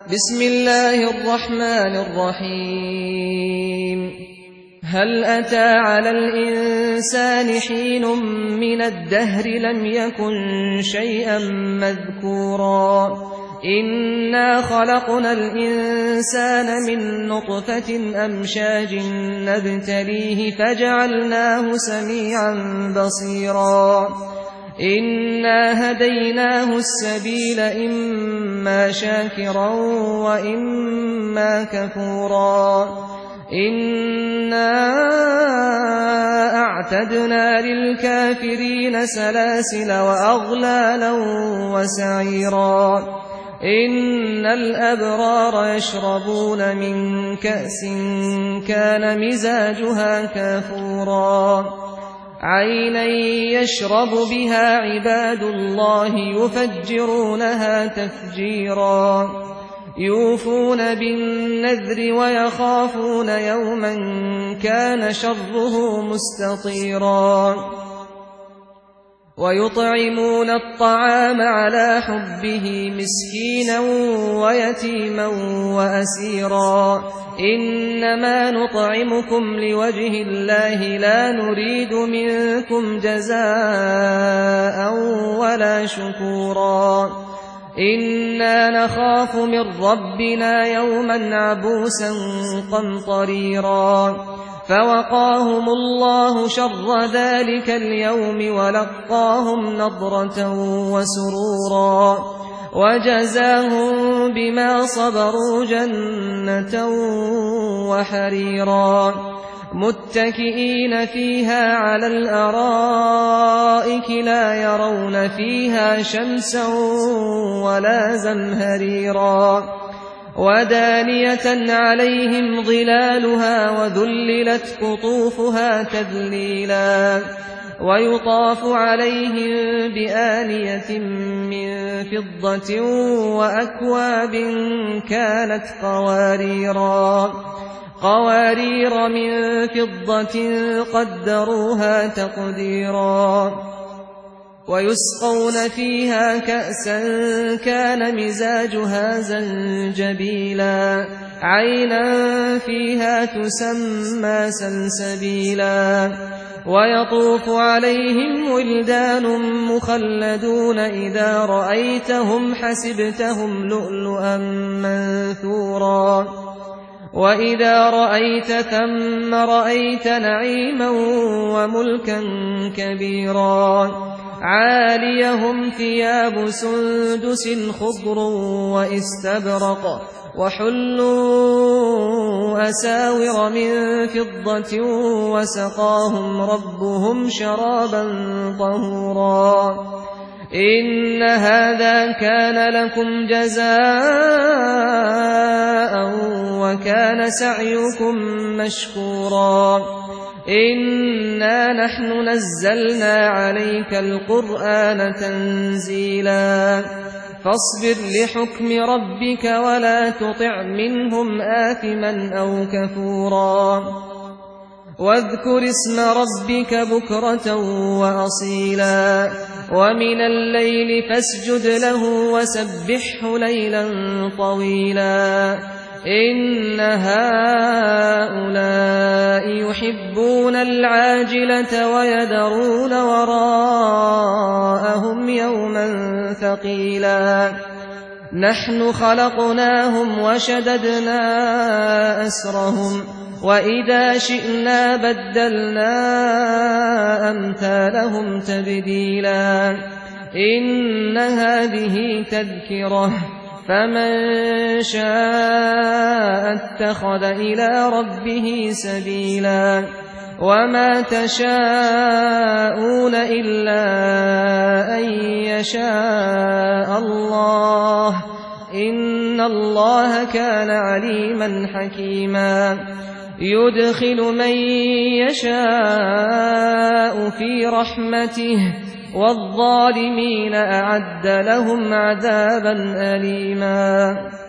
بسم الله الرحمن الرحيم هل أتى على الإنسان حين من الدهر لم يكن شيئا مذكورا إنا خلقنا الإنسان من نطفة أمشاج نبتليه فجعلناه سميعا بصيرا إنا هديناه السبيل إما شاكرا وإما كفورا إنا أعتدنا للكافرين سلاسل وأغلالا وسعيرا إن الأبرار يشربون من كأس كان مزاجها كافورا عينا يشرب بها عباد الله يفجرونها تفجيرا يوفون بالنذر ويخافون يوما كان شره مستطيرا ويطعمون الطعام على حبه مسكينا ويتيما وأسيرا إنما نطعمكم لوجه الله لا نريد منكم جزاء ولا شكورا إنا نخاف من ربنا يوما عبوسا قمطريرا فوقاهم الله شر ذلك اليوم ولقاهم نضرة وسرورا وجزاهم بما صبروا جنة وحريرا متكئين فيها على الأرائك لا يرون فيها شمسا ولا زمهريرا ودانية عليهم ظلالها وذللت قطوفها تذليلا ويطاف عليهم بآنية من فضة وأكواب كانت قوارير من فضة قدروها تقديرا ويسقون فيها كأسا كان مزاجها زنجبيلا عينا فيها تسمى سلسبيلا ويطوف عليهم ولدان مخلدون إذا رأيتهم حسبتهم لؤلؤا منثورا وإذا رأيت ثم رأيت نعيما وملكا كبيرا عاليهم ثياب سندس خضر واستبرق وحلوا أساور من فضة وسقاهم ربهم شرابا طهورا إن هذا كان لكم جزاء وكان سعيكم مشكورا إنا نحن نزلنا عليك القرآن تنزيلا فاصبر لحكم ربك ولا تطع منهم آثما أو كفورا واذكر اسم ربك بكرة وأصيلا ومن الليل فاسجد له وسبحه ليلا طويلا إن هؤلاء يحبون العاجلة ويذرون وراءهم يوما ثقيلا نحن خلقناهم وشددنا أسرهم وإذا شئنا بدلنا أمثالهم تبديلا إن هذه تذكرة فمن شاء اتخذ إلى ربه سبيلا وما تشاءون إلا أن يشاء الله إن الله كان عليما حكيما يدخل من يشاء في رحمته والظالمين أعد لهم عذابا أليما